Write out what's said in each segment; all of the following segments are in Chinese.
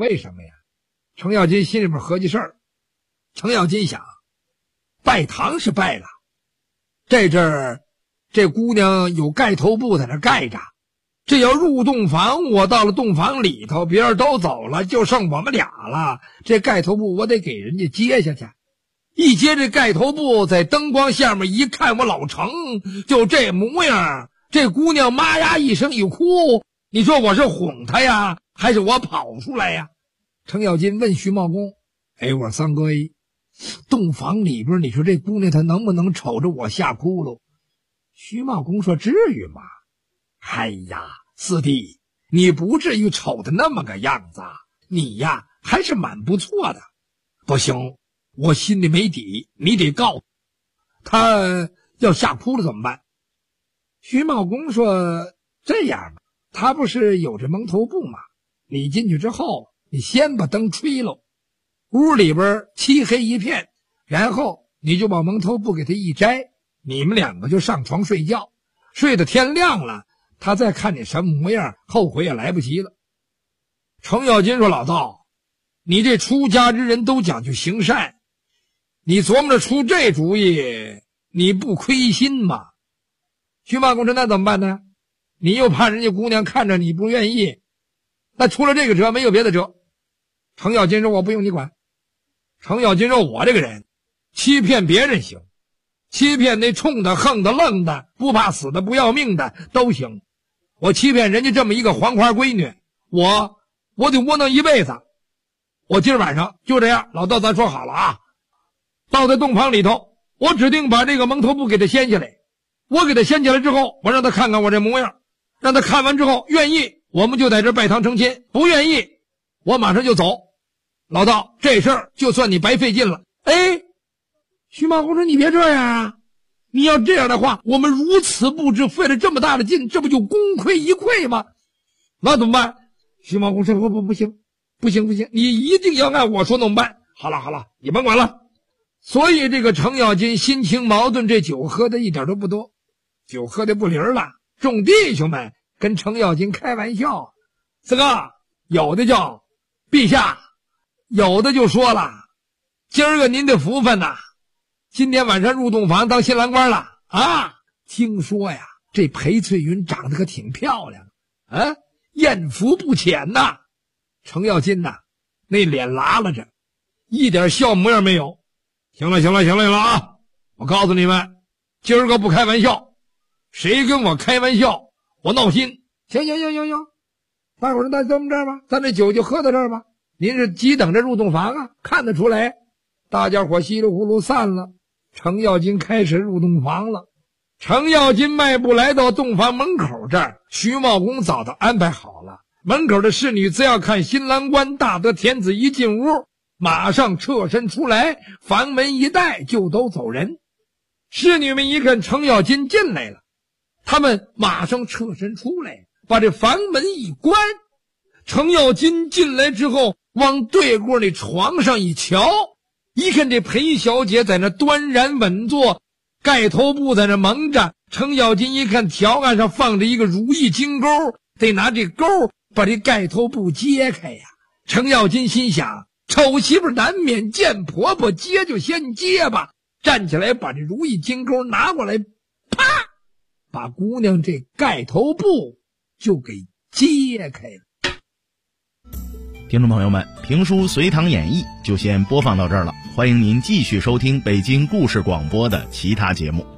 为什么呀？程咬金心里边合计事儿。程咬金想，拜堂是拜了，这阵儿这姑娘有盖头布在那盖着，这要入洞房，我到了洞房里头，别人都走了，就剩我们俩了，这盖头布我得给人家接下去。一接这盖头布，在灯光下面一看，我老程就这模样，这姑娘妈呀一声一哭，你说我是哄她呀，还是我跑出来呀？程咬金问徐茂公，我说三哥，洞房里边你说这姑娘她能不能瞅着我吓哭了？徐茂公说，至于吗？哎呀，四弟，你不至于瞅的那么个样子，你呀还是蛮不错的。不行，我心里没底，你得告他，要吓哭了怎么办？徐茂公说，这样吧，他不是有这蒙头布吗？你进去之后，你先把灯吹了，屋里边漆黑一片，然后你就把蒙头布给他一摘，你们两个就上床睡觉，睡到天亮了，他再看你什么模样，后悔也来不及了。程咬金说，老道，你这出家之人都讲究行善，你琢磨着出这主意，你不亏心吗？徐茂公说，那怎么办呢？你又怕人家姑娘看着你不愿意，那除了这个辙没有别的辙。程咬金说，我不用你管。程咬金说，我这个人欺骗别人行，欺骗那冲的横的愣的不怕死的不要命的都行，我欺骗人家这么一个黄花闺女，我得窝囊一辈子。我今儿晚上就这样，老道咱说好了啊，到在洞房里头，我指定把这个蒙头布给他掀下来，我给他掀起来之后，我让他看看我这模样，让他看完之后愿意我们就在这拜堂成亲，不愿意我马上就走。老道，这事儿就算你白费劲了。徐茂公说，你别这样啊，你要这样的话，我们如此布置，费了这么大的劲，这不就功亏一篑吗？那怎么办？徐茂公说，不行，你一定要按我说那么办。好了，你甭管了。所以这个程咬金心情矛盾，这酒喝的一点都不多，酒喝的不灵了。众弟兄们跟程咬金开玩笑，四哥，有的叫陛下，有的就说了，今儿个您的福分呐，今天晚上入洞房当新郎官了啊！听说呀，这裴翠云长得可挺漂亮啊，艳福不浅呐。程咬金呐，那脸拉拉着，一点笑模样没有。行了啊！我告诉你们，今儿个不开玩笑，谁跟我开玩笑，我闹心。行，大伙儿那这么着吧，咱这酒就喝到这儿吧。您是急等着入洞房啊？看得出来。大家伙稀里糊涂散了，程咬金开始入洞房了。程咬金迈步来到洞房门口这儿，徐茂公早都安排好了。门口的侍女只要看新郎官大德天子一进屋，马上侧身出来，房门一带就都走人。侍女们一看程咬金进来了，他们马上侧身出来，把这房门一关。程咬金进来之后，往对过那床上一瞧，一看这裴小姐在那端然稳坐，盖头布在那蒙着。程咬金一看条案上放着一个如意金钩，得拿这钩把这盖头布揭开呀。程咬金心想，丑媳妇难免见婆婆，揭就先揭吧。站起来把这如意金钩拿过来，啪，把姑娘这盖头布就给揭开了。 听众朋友们，评书《隋唐演义》就先播放到这儿了，欢迎您继续收听北京故事广播的其他节目。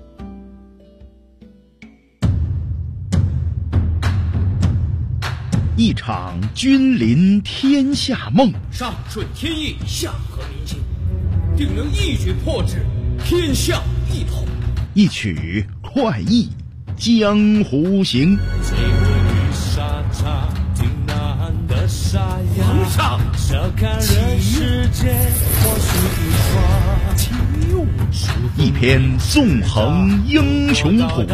一场君临天下梦， 上顺天意，下合民心，定能一举破之，天下一统。 一曲快意江湖行。 皇上， 一篇纵横英雄谱，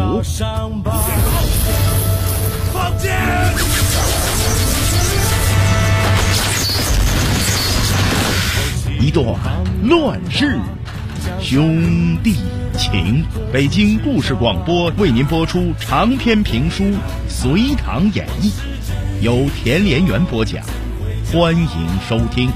放箭！ 一段乱世兄弟情。北京故事广播为您播出长篇评书《隋唐演义》，由田连元播讲， 欢迎收听。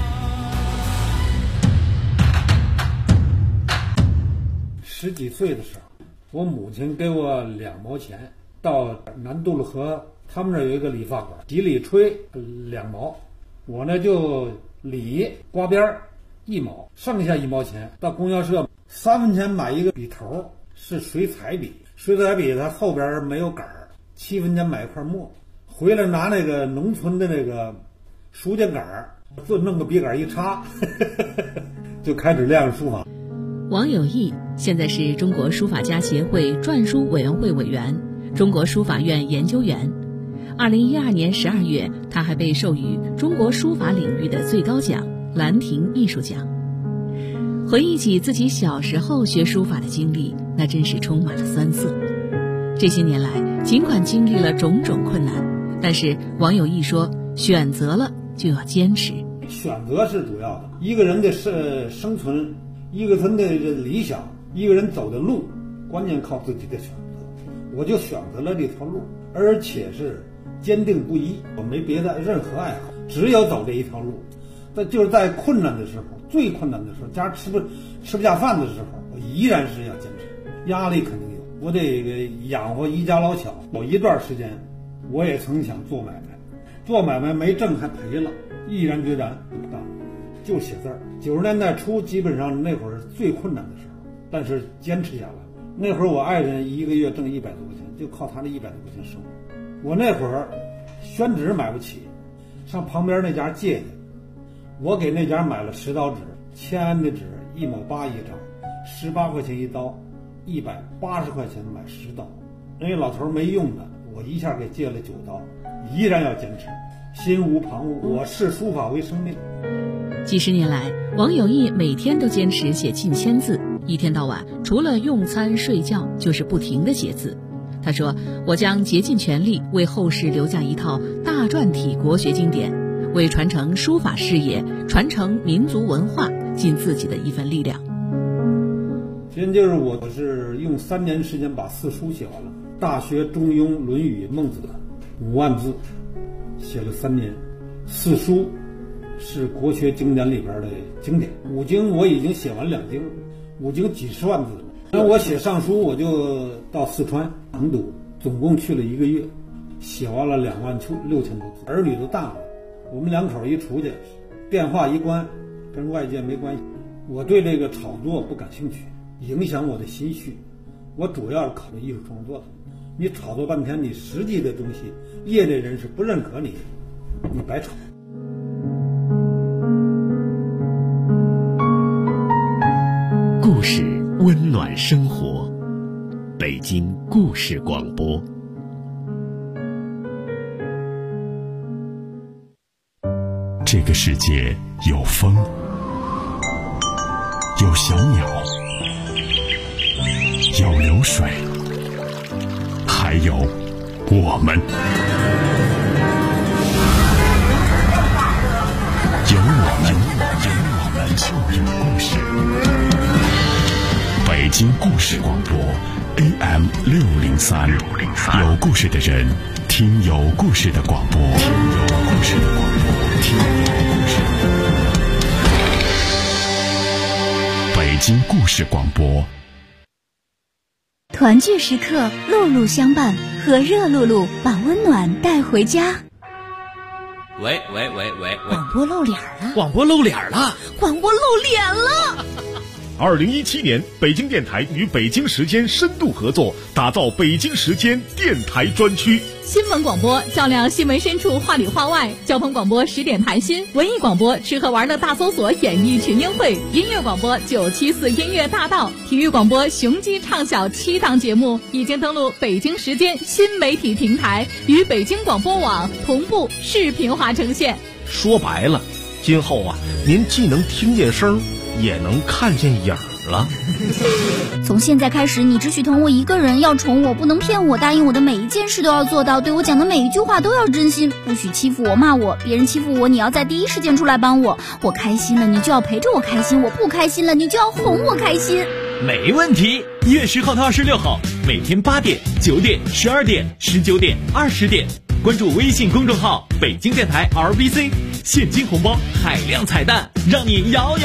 10几岁的时候，我母亲给我2毛钱，到南渡路河他们那有一个理发馆，洗理吹2毛，我呢就理刮边1毛，剩下1毛钱到供销社3分钱买一个笔头，是水彩笔，水彩笔它后边没有杆儿，7分钱买一块墨，回来拿那个农村的那个书架杆儿，就弄个笔杆一插就开始练书法。 王有义现在是中国书法家协会篆书委员会委员、中国书法院研究员。2012年12月，他还被授予中国书法领域的最高奖兰亭艺术奖。回忆起自己小时候学书法的经历，那真是充满了酸涩。这些年来，尽管经历了种种困难，但是王有义说，选择了就要坚持。 选择是主要的，一个人的生存，一个人的理想，一个人走的路，关键靠自己的选择。我就选择了这条路，而且是坚定不移，我没别的任何爱好，只有走这一条路。就是在困难的时候，最困难的时候，家吃不下饭的时候，我依然是要坚持。压力肯定有，我得养活一家老小。有一段时间，我也曾想做买卖，做买卖没挣还赔了，毅然决然不干，就写字儿。90年代初，基本上那会儿是最困难的时候，但是坚持下来。那会儿我爱人一个月挣100多块钱，就靠他那100多块钱生活。我那会儿宣纸买不起，上旁边那家借去。我给那家买了10刀纸，签的纸1毛8一张，18块钱一刀，180块钱买10刀。人家老头没用的，我一下给借了9刀，依然要坚持，心无旁骛。我视书法为生命。 几十年来，王有义每天都坚持写近1000字，一天到晚除了用餐睡觉就是不停地写字。他说，我将竭尽全力为后世留下一套大篆体国学经典，为传承书法事业、传承民族文化尽自己的一份力量。 其实就是我是用3年时间把4书写完了，《大学》《中庸》《论语》《孟子》5万字，写了3年。4书是国学经典里边的经典，5经我已经写完2经，5经几十万字了。那我写上书，我就到四川成都，总共去了1个月，写完了26000多字。儿女都大了，我们2口一出去，电话一关，跟外界没关系。我对这个炒作不感兴趣，影响我的心绪。我主要是考虑艺术创作的。你炒作半天，你实际的东西，业内人士不认可你，你白炒。 故事温暖生活，北京故事广播。这个世界有风，有小鸟，有流水，还有我们。有我们就有故事。北京故事广播 AM 603，有故事的人听有故事的广播，听有故事的广播，听有故事的北京故事广播。 团聚时刻，路路相伴，和热露露把温暖带回家。 喂， 广播露脸了！ 广播露脸了！ 广播露脸了 ！2017年，北京电台与北京时间深度合作，打造北京时间电台专区。 新闻广播照亮新闻深处，话里话外；交通广播10点谈心；文艺广播吃喝玩乐大搜索，演艺群英会；音乐广播974音乐大道；体育广播雄鸡唱晓7档节目已经登录北京时间新媒体平台，与北京广播网同步视频化呈现。 说白了，今后啊，您既能听见声，也能看见影了。 从现在开始，你只许疼我一个人，要宠我，不能骗我，答应我的每一件事都要做到，对我讲的每一句话都要真心，不许欺负我、骂我。别人欺负我，你要在第一时间出来帮我。我开心了，你就要陪着我开心；我不开心了，你就要哄我开心。 没问题。1月10号到26号，每天8点、9点、12点、19点、20点， 关注微信公众号北京电台 RBC， 现金红包海量彩蛋，让你摇摇